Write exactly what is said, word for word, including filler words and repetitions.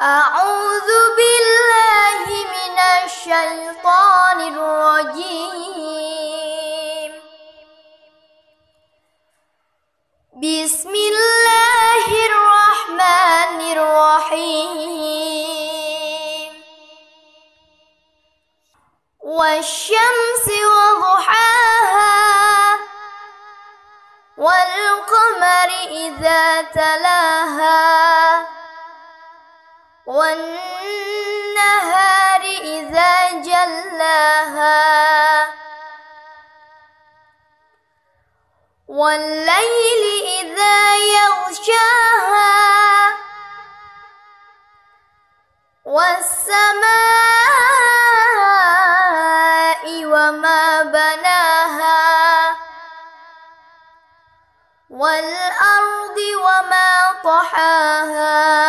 أعوذ بالله من الشيطان الرجيم. بسم الله الرحمن الرحيم. والشمس وضحاها والقمر إذا تلاها والنهار إذا جلاها والليل إذا يغشاها والسماء وما بناها والأرض وما طحاها